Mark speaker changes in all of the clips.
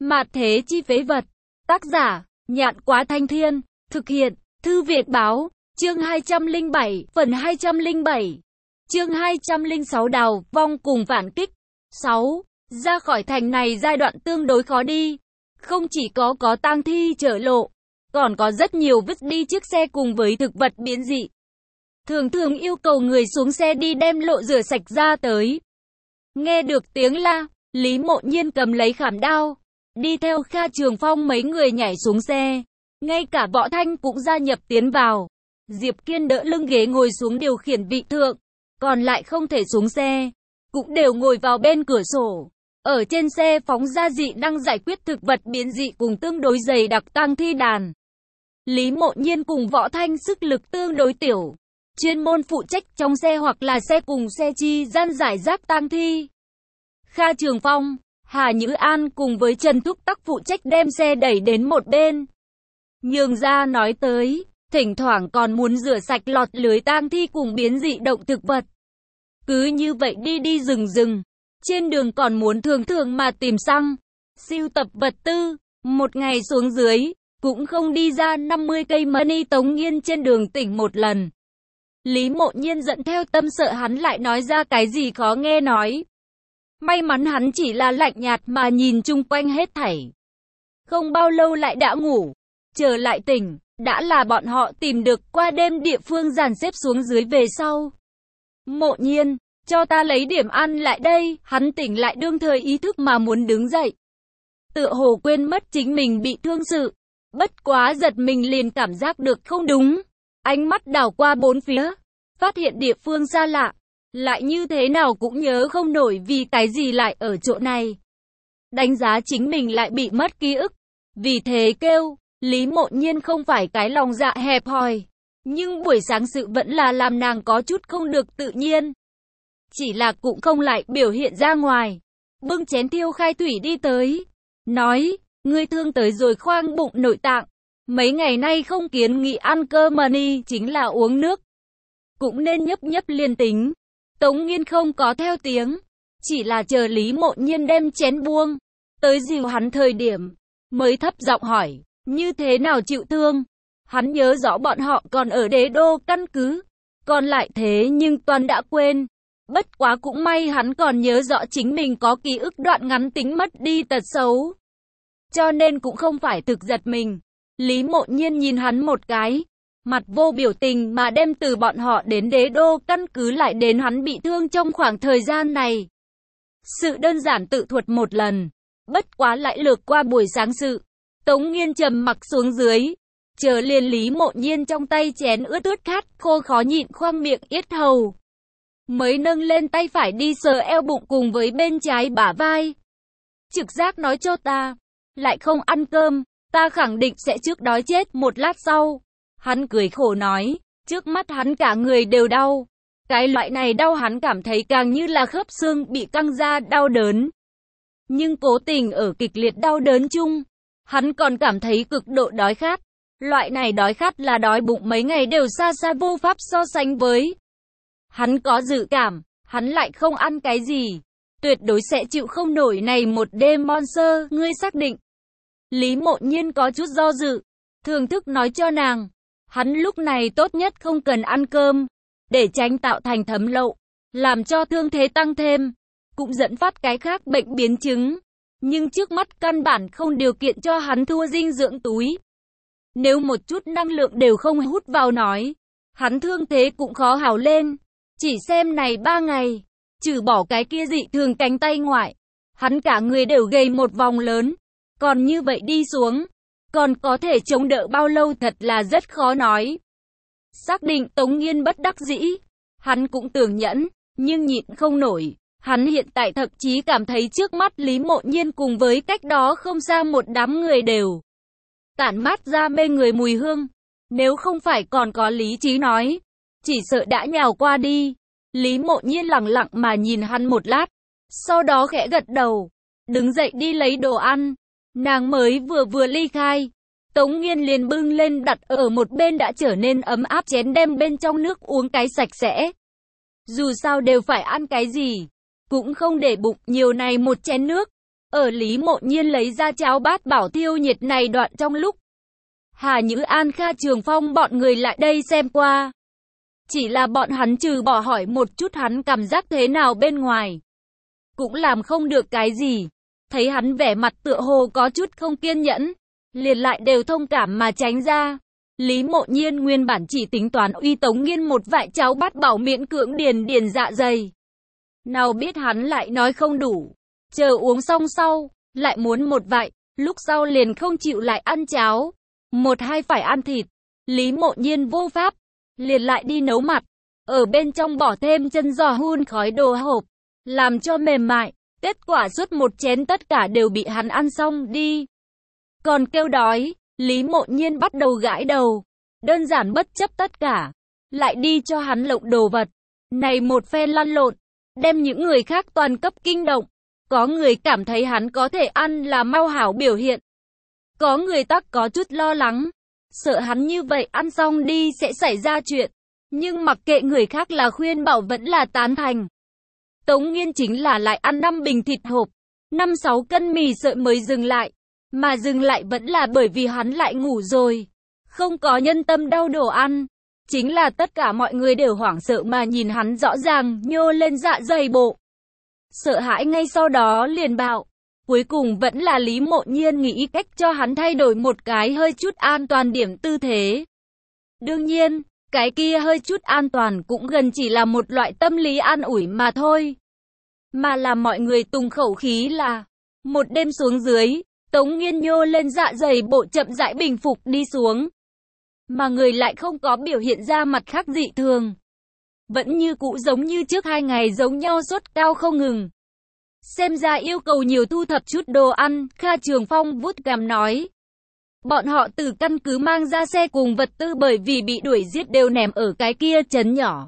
Speaker 1: Mạt thế chi phế vật. Tác giả, Nhạn Quá Thanh Thiên. Thực hiện, Thư Việt Báo. Chương 207, phần 207. Chương 206 đào vong cùng phản kích. 6. Ra khỏi thành này giai đoạn tương đối khó đi. Không chỉ có tang thi chở lộ, còn có rất nhiều vứt đi chiếc xe cùng với thực vật biến dị. Thường thường yêu cầu người xuống xe đi đem lộ rửa sạch ra tới. Nghe được tiếng la, Lý Mộ Nhiên cầm lấy khảm đao, đi theo Kha Trường Phong mấy người nhảy xuống xe. Ngay cả Võ Thanh cũng gia nhập tiến vào. Diệp Kiên đỡ lưng ghế ngồi xuống điều khiển vị thượng, còn lại không thể xuống xe, cũng đều ngồi vào bên cửa sổ. Ở trên xe phóng ra dị năng giải quyết thực vật biến dị cùng tương đối dày đặc tang thi đàn. Lý Mộ Nhiên cùng Võ Thanh sức lực tương đối tiểu, chuyên môn phụ trách trong xe hoặc là xe cùng xe chi gian giải rác tang thi. Kha Trường Phong, Hà Nhữ An cùng với Trần Thúc Tắc phụ trách đem xe đẩy đến một bên. Nhường ra nói tới, thỉnh thoảng còn muốn rửa sạch lọt lưới tang thi cùng biến dị động thực vật. Cứ như vậy đi rừng, trên đường còn muốn thường mà tìm xăng, sưu tập vật tư, một ngày xuống dưới, cũng không đi ra 50 cây money Tống Nghiên trên đường tỉnh một lần. Lý Mộ Nhiên giận theo tâm sợ hắn lại nói ra cái gì khó nghe nói. May mắn hắn chỉ là lạnh nhạt mà nhìn chung quanh hết thảy. Không bao lâu lại đã ngủ, trở lại tỉnh, đã là bọn họ tìm được qua đêm địa phương dàn xếp xuống dưới về sau. Mộ Nhiên, cho ta lấy điểm ăn lại đây, hắn tỉnh lại đương thời ý thức mà muốn đứng dậy. Tựa hồ quên mất chính mình bị thương sự, bất quá giật mình liền cảm giác được không đúng. Ánh mắt đảo qua bốn phía, phát hiện địa phương xa lạ, lại như thế nào cũng nhớ không nổi vì cái gì lại ở chỗ này. Đánh giá chính mình lại bị mất ký ức, vì thế kêu, Lý Mộ Nhiên không phải cái lòng dạ hẹp hòi, nhưng buổi sáng sự vẫn là làm nàng có chút không được tự nhiên. Chỉ là cũng không lại biểu hiện ra ngoài. Bưng chén thiêu khai thủy đi tới, nói, ngươi thương tới rồi khoang bụng nội tạng. Mấy ngày nay không kiến nghị ăn cơm mà đi, chính là uống nước. Cũng nên nhấp liên tính. Tống Nghiên không có theo tiếng, chỉ là chờ Lý Mộ Nhiên đem chén buông, tới dìu hắn thời điểm, mới thấp giọng hỏi, như thế nào chịu thương? Hắn nhớ rõ bọn họ còn ở Đế Đô căn cứ, còn lại thế nhưng toàn đã quên. Bất quá cũng may hắn còn nhớ rõ chính mình có ký ức đoạn ngắn tính mất đi tật xấu, cho nên cũng không phải thực giật mình. Lý Mộ Nhiên nhìn hắn một cái, mặt vô biểu tình mà đem từ bọn họ đến Đế Đô căn cứ lại đến hắn bị thương trong khoảng thời gian này. Sự đơn giản tự thuật một lần, bất quá lại lược qua buổi sáng sự. Tống Nghiên trầm mặc xuống dưới, chờ liền Lý Mộ Nhiên trong tay chén ướt khát khô khó nhịn khoang miệng yết hầu. Mới nâng lên tay phải đi sờ eo bụng cùng với bên trái bả vai. Trực giác nói cho ta, lại không ăn cơm, ta khẳng định sẽ trước đói chết. Một lát sau, hắn cười khổ nói, trước mắt hắn cả người đều đau. Cái loại này đau hắn cảm thấy càng như là khớp xương bị căng ra đau đớn. Nhưng cố tình ở kịch liệt đau đớn chung, hắn còn cảm thấy cực độ đói khát. Loại này đói khát là đói bụng mấy ngày đều xa vô pháp so sánh với. Hắn có dự cảm, hắn lại không ăn cái gì, tuyệt đối sẽ chịu không nổi này một đêm monster, ngươi xác định. Lý Mộ Nhiên có chút do dự, thưởng thức nói cho nàng, hắn lúc này tốt nhất không cần ăn cơm, để tránh tạo thành thấm lậu, làm cho thương thế tăng thêm, cũng dẫn phát cái khác bệnh biến chứng. Nhưng trước mắt căn bản không điều kiện cho hắn thua dinh dưỡng túi. Nếu một chút năng lượng đều không hút vào nói, hắn thương thế cũng khó hào lên. Chỉ xem này 3 ngày, trừ bỏ cái kia dị thường cánh tay ngoại, hắn cả người đều gầy một vòng lớn. Còn như vậy đi xuống, còn có thể chống đỡ bao lâu thật là rất khó nói. Xác định Tống Nghiên bất đắc dĩ, hắn cũng tưởng nhẫn, nhưng nhịn không nổi. Hắn hiện tại thậm chí cảm thấy trước mắt Lý Mộ Nhiên cùng với cách đó không xa một đám người đều tản mát ra mê người mùi hương. Nếu không phải còn có lý trí nói, chỉ sợ đã nhào qua đi. Lý Mộ Nhiên lặng lặng mà nhìn hắn một lát, sau đó khẽ gật đầu, đứng dậy đi lấy đồ ăn. Nàng mới vừa ly khai, Tống Nghiên liền bưng lên đặt ở một bên đã trở nên ấm áp chén đem bên trong nước uống cái sạch sẽ. Dù sao đều phải ăn cái gì, cũng không để bụng nhiều này một chén nước. Ở Lý Mộ Nhiên lấy ra cháo bát bảo thiêu nhiệt này đoạn trong lúc Hà Nhữ An, Kha Trường Phong bọn người lại đây xem qua. Chỉ là bọn hắn trừ bỏ hỏi một chút hắn cảm giác thế nào bên ngoài, cũng làm không được cái gì. Thấy hắn vẻ mặt tựa hồ có chút không kiên nhẫn, liền lại đều thông cảm mà tránh ra. Lý Mộ Nhiên nguyên bản chỉ tính toán uy Tống Nghiên một vại cháo bát bảo miễn cưỡng điền dạ dày. Nào biết hắn lại nói không đủ, chờ uống xong sau, lại muốn một vại, lúc sau liền không chịu lại ăn cháo, một hai phải ăn thịt. Lý Mộ Nhiên vô pháp, liền lại đi nấu mặt, ở bên trong bỏ thêm chân giò hun khói đồ hộp, làm cho mềm mại. Kết quả suốt một chén tất cả đều bị hắn ăn xong đi. Còn kêu đói, Lý Mộ Nhiên bắt đầu gãi đầu, đơn giản bất chấp tất cả, lại đi cho hắn lộng đồ vật. Này một phen lăn lộn, đem những người khác toàn cấp kinh động. Có người cảm thấy hắn có thể ăn là mau hảo biểu hiện, có người tắc có chút lo lắng, sợ hắn như vậy ăn xong đi sẽ xảy ra chuyện. Nhưng mặc kệ người khác là khuyên bảo vẫn là tán thành. Tống Nghiên chính là lại ăn 5 bình thịt hộp, 5-6 cân mì sợi mới dừng lại. Mà dừng lại vẫn là bởi vì hắn lại ngủ rồi, không có nhân tâm đau đồ ăn. Chính là tất cả mọi người đều hoảng sợ mà nhìn hắn rõ ràng nhô lên dạ dày bộ. Sợ hãi ngay sau đó liền bạo. Cuối cùng vẫn là Lý Mộ Nhiên nghĩ cách cho hắn thay đổi một cái hơi chút an toàn điểm tư thế. Đương nhiên, cái kia hơi chút an toàn cũng gần chỉ là một loại tâm lý an ủi mà thôi. Mà là mọi người tùng khẩu khí là, một đêm xuống dưới, Tống Nghiên nhô lên dạ dày bộ chậm rãi bình phục đi xuống. Mà người lại không có biểu hiện ra mặt khác dị thường. Vẫn như cũ giống như trước 2 ngày giống nhau, sốt cao không ngừng. Xem ra yêu cầu nhiều thu thập chút đồ ăn, Kha Trường Phong vuốt cằm nói. Bọn họ từ căn cứ mang ra xe cùng vật tư bởi vì bị đuổi giết đều ném ở cái kia trấn nhỏ.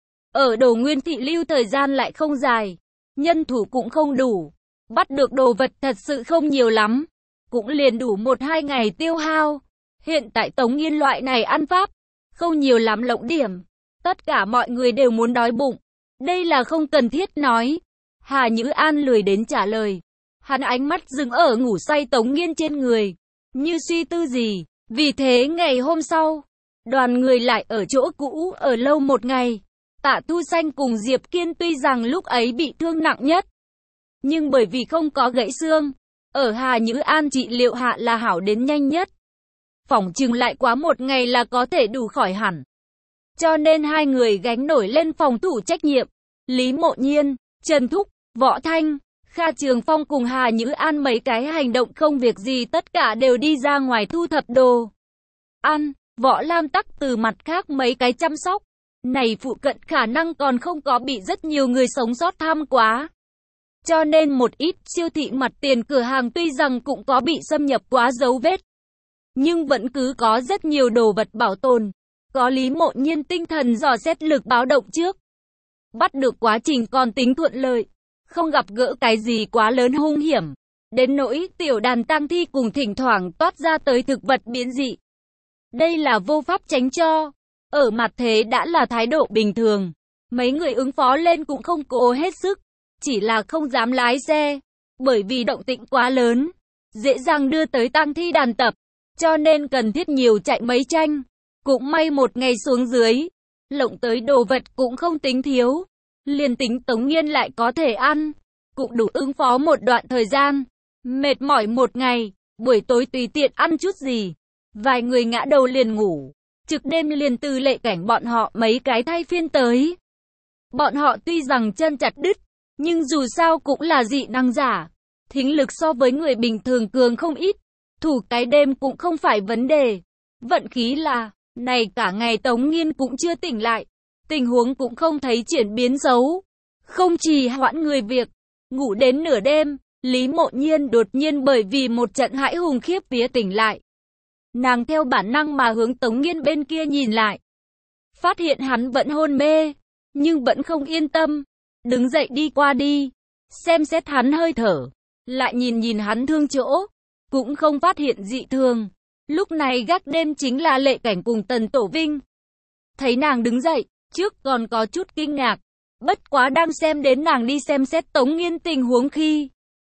Speaker 1: Ở Đồ Nguyên Thị lưu thời gian lại không dài, nhân thủ cũng không đủ, bắt được đồ vật thật sự không nhiều lắm, cũng liền đủ 1-2 ngày tiêu hao. Hiện tại Tống Nghiên loại này ăn pháp, không nhiều lắm lộng điểm, tất cả mọi người đều muốn đói bụng, đây là không cần thiết nói. Hà Nhữ An lười đến trả lời, hắn ánh mắt dừng ở ngủ say Tống Nghiên trên người, như suy tư gì. Vì thế ngày hôm sau, đoàn người lại ở chỗ cũ ở lâu một ngày. Tạ Thu Xanh cùng Diệp Kiên tuy rằng lúc ấy bị thương nặng nhất, nhưng bởi vì không có gãy xương, ở Hà Nhữ An trị liệu hạ là hảo đến nhanh nhất. Phỏng chừng lại quá 1 ngày là có thể đủ khỏi hẳn. Cho nên 2 người gánh nổi lên phòng thủ trách nhiệm. Lý Mộ Nhiên, Trần Thúc, Võ Thanh, Kha Trường Phong cùng Hà Nhữ An mấy cái hành động không việc gì tất cả đều đi ra ngoài thu thập đồ ăn. Võ Lam tắc từ mặt khác mấy cái chăm sóc. Này phụ cận khả năng còn không có bị rất nhiều người sống sót tham quá. Cho nên một ít siêu thị mặt tiền cửa hàng tuy rằng cũng có bị xâm nhập quá dấu vết, nhưng vẫn cứ có rất nhiều đồ vật bảo tồn. Có Lý Mộ Nhiên tinh thần dò xét lực báo động trước. Bắt được quá trình còn tính thuận lợi, không gặp gỡ cái gì quá lớn hung hiểm. Đến nỗi tiểu đàn tang thi cùng thỉnh thoảng toát ra tới thực vật biến dị. Đây là vô pháp tránh cho. Ở mặt thế đã là thái độ bình thường. Mấy người ứng phó lên cũng không cố hết sức. Chỉ là không dám lái xe. Bởi vì động tĩnh quá lớn, dễ dàng đưa tới tang thi đàn tập. Cho nên cần thiết nhiều chạy mấy tranh. Cũng may 1 ngày xuống dưới, lộng tới đồ vật cũng không tính thiếu. Liền tính Tống Nghiên lại có thể ăn, cũng đủ ứng phó một đoạn thời gian. Mệt mỏi 1 ngày, buổi tối tùy tiện ăn chút gì. Vài người ngã đầu liền ngủ. Trực đêm liền từ Lệ Cảnh bọn họ mấy cái thay phiên tới. Bọn họ tuy rằng chân chặt đứt, nhưng dù sao cũng là dị năng giả. Thính lực so với người bình thường cường không ít. Thủ cái đêm cũng không phải vấn đề. Vận khí là, này cả ngày Tống Nghiên cũng chưa tỉnh lại. Tình huống cũng không thấy chuyển biến xấu. Không trì hoãn người việc. Ngủ đến nửa đêm, Lý Mộ Nhiên đột nhiên bởi vì một trận hãi hùng khiếp vía tỉnh lại. Nàng theo bản năng mà hướng Tống Nghiên bên kia nhìn lại. Phát hiện hắn vẫn hôn mê, nhưng vẫn không yên tâm. Đứng dậy đi qua đi, xem xét hắn hơi thở. Lại nhìn hắn thương chỗ, cũng không phát hiện dị thường. Lúc này gác đêm chính là Lệ Cảnh cùng Tần Tổ Vinh. Thấy nàng đứng dậy, trước còn có chút kinh ngạc. Bất quá đang xem đến nàng đi xem xét Tống Nghiên tình huống khi,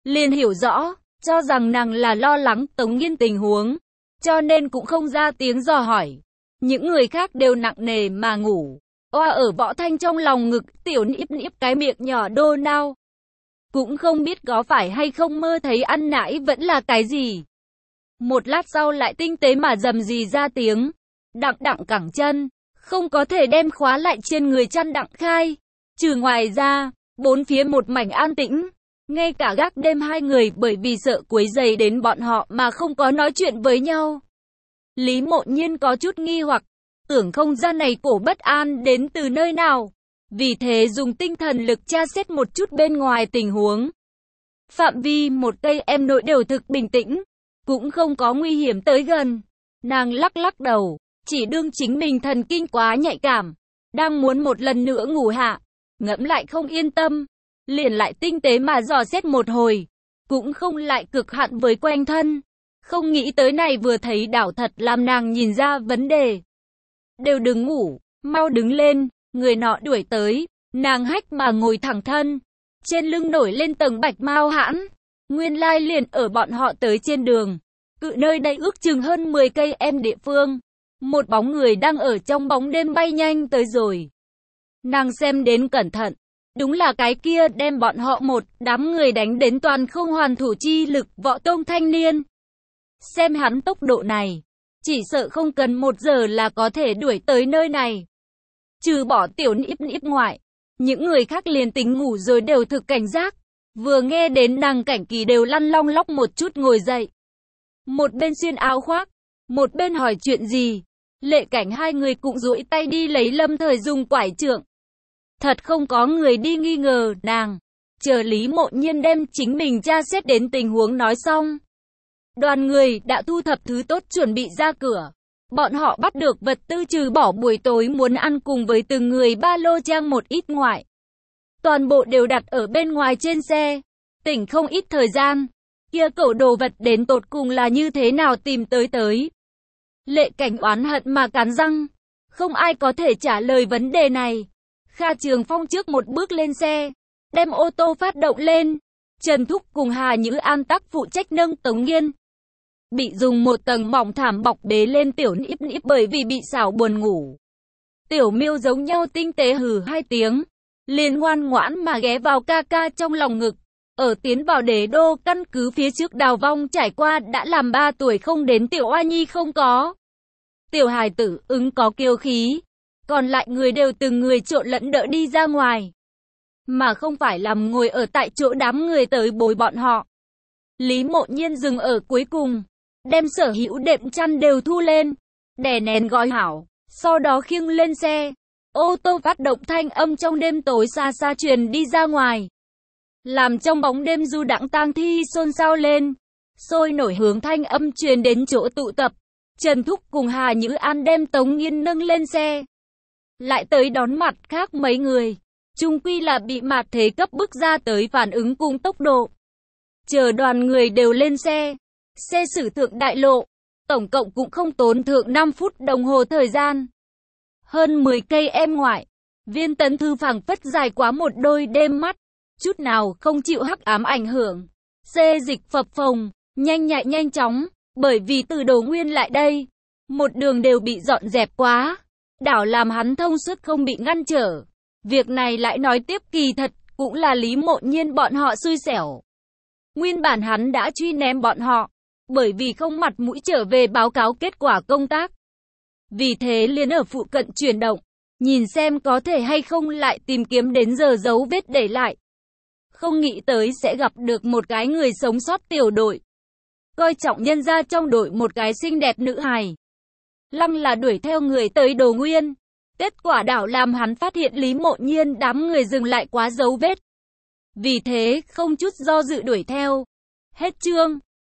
Speaker 1: liền hiểu rõ, cho rằng nàng là lo lắng Tống Nghiên tình huống, cho nên cũng không ra tiếng dò hỏi. Những người khác đều nặng nề mà ngủ. Oa ở Võ Thanh trong lòng ngực, Tiểu Niếp Niếp cái miệng nhỏ đô nao. Cũng không biết có phải hay không mơ thấy ăn nãi vẫn là cái gì. Một lát sau lại tinh tế mà rầm rì ra tiếng. Đặng đặng cẳng chân, không có thể đem khóa lại trên người chăn đặng khai. Trừ ngoài ra, bốn phía một mảnh an tĩnh. Ngay cả gác đêm hai người bởi vì sợ quấy rầy đến bọn họ mà không có nói chuyện với nhau. Lý Mộ Nhiên có chút nghi hoặc, tưởng không gian này cổ bất an đến từ nơi nào. Vì thế dùng tinh thần lực tra xét một chút bên ngoài tình huống. Phạm vi một cây em nội đều thực bình tĩnh, cũng không có nguy hiểm tới gần. Nàng lắc lắc đầu, chỉ đương chính mình thần kinh quá nhạy cảm, đang muốn một lần nữa ngủ hạ, ngẫm lại không yên tâm, liền lại tinh tế mà dò xét một hồi, cũng không lại cực hạn với quanh thân. Không nghĩ tới này vừa thấy đảo thật làm nàng nhìn ra vấn đề. Đều đừng ngủ, mau đứng lên, người nọ đuổi tới, nàng hách mà ngồi thẳng thân, trên lưng nổi lên tầng bạch mau hãn, nguyên lai liền ở bọn họ tới trên đường, cự nơi đây ước chừng hơn 10 cây em địa phương, một bóng người đang ở trong bóng đêm bay nhanh tới rồi. Nàng xem đến cẩn thận, đúng là cái kia đem bọn họ một đám người đánh đến toàn không hoàn thủ chi lực Võ Tông thanh niên. Xem hắn tốc độ này, chỉ sợ không cần 1 giờ là có thể đuổi tới nơi này. Trừ bỏ Tiểu Niếp Niếp ngoại, những người khác liền tính ngủ rồi đều thực cảnh giác. Vừa nghe đến nàng Cảnh Kỳ đều lăn long lóc một chút ngồi dậy. Một bên xuyên áo khoác, một bên hỏi chuyện gì. Lệ Cảnh hai người cũng duỗi tay đi lấy Lâm Thời dùng quải trượng. Thật không có người đi nghi ngờ nàng. Chờ Lý Mộ Nhiên đem chính mình tra xét đến tình huống nói xong. Đoàn người đã thu thập thứ tốt chuẩn bị ra cửa. Bọn họ bắt được vật tư trừ bỏ buổi tối muốn ăn cùng với từng người ba lô trang một ít ngoại. Toàn bộ đều đặt ở bên ngoài trên xe. Tỉnh không ít thời gian. Kia cẩu đồ vật đến tột cùng là như thế nào tìm tới. Lệ Cảnh oán hận mà cắn răng. Không ai có thể trả lời vấn đề này. Kha Trường Phong trước một bước lên xe. Đem ô tô phát động lên. Trần Thúc cùng Hà Nhữ An tác phụ trách nâng Tống Nghiên. Bị dùng một tầng mỏng thảm bọc bế lên Tiểu Niếp Niếp bởi vì bị xảo buồn ngủ. Tiểu Miêu giống nhau tinh tế hừ 2 tiếng, liền ngoan ngoãn mà ghé vào ca ca trong lòng ngực. Ở tiến vào Đế Đô căn cứ phía trước Đào Vong trải qua đã làm 3 tuổi không đến Tiểu Oa Nhi không có. Tiểu hài tử ứng có kiêu khí, còn lại người đều từng người trộn lẫn đỡ đi ra ngoài. Mà không phải làm ngồi ở tại chỗ đám người tới bồi bọn họ. Lý Mộ Nhiên dừng ở cuối cùng, đem sở hữu đệm chăn đều thu lên, đè nén gói hảo, sau đó khiêng lên xe. Ô tô phát động thanh âm trong đêm tối xa xa truyền đi ra ngoài. Làm trong bóng đêm du đãng tang thi xôn xao lên, sôi nổi hướng thanh âm truyền đến chỗ tụ tập. Trần Thúc cùng Hà Nhữ An đem Tống Nghiên nâng lên xe. Lại tới đón mặt khác mấy người. Chung quy là bị mạt thế cấp bức ra tới phản ứng cùng tốc độ. Chờ đoàn người đều lên xe. Xe sử thượng đại lộ. Tổng cộng cũng không tốn thượng 5 phút đồng hồ thời gian. Hơn 10 cây em ngoại. Viên Tấn Thư phảng phất dài quá một đôi đêm mắt. Chút nào không chịu hắc ám ảnh hưởng. Xê dịch phập phồng, nhanh nhạy nhanh chóng. Bởi vì từ Đồ Nguyên lại đây, một đường đều bị dọn dẹp quá. Đảo làm hắn thông suốt không bị ngăn trở. Việc này lại nói tiếp kỳ thật, cũng là Lý Mộ Nhiên bọn họ xui xẻo. Nguyên bản hắn đã truy ném bọn họ, bởi vì không mặt mũi trở về báo cáo kết quả công tác. Vì thế liền ở phụ cận chuyển động, nhìn xem có thể hay không lại tìm kiếm đến giờ dấu vết để lại. Không nghĩ tới sẽ gặp được một cái người sống sót tiểu đội. Coi trọng nhân ra trong đội một cái xinh đẹp nữ hài. Lăng là đuổi theo người tới Đồ Nguyên. Kết quả đảo làm hắn phát hiện Lý Mộ Nhiên đám người dừng lại quá dấu vết. Vì thế không chút do dự đuổi theo. Hết chương.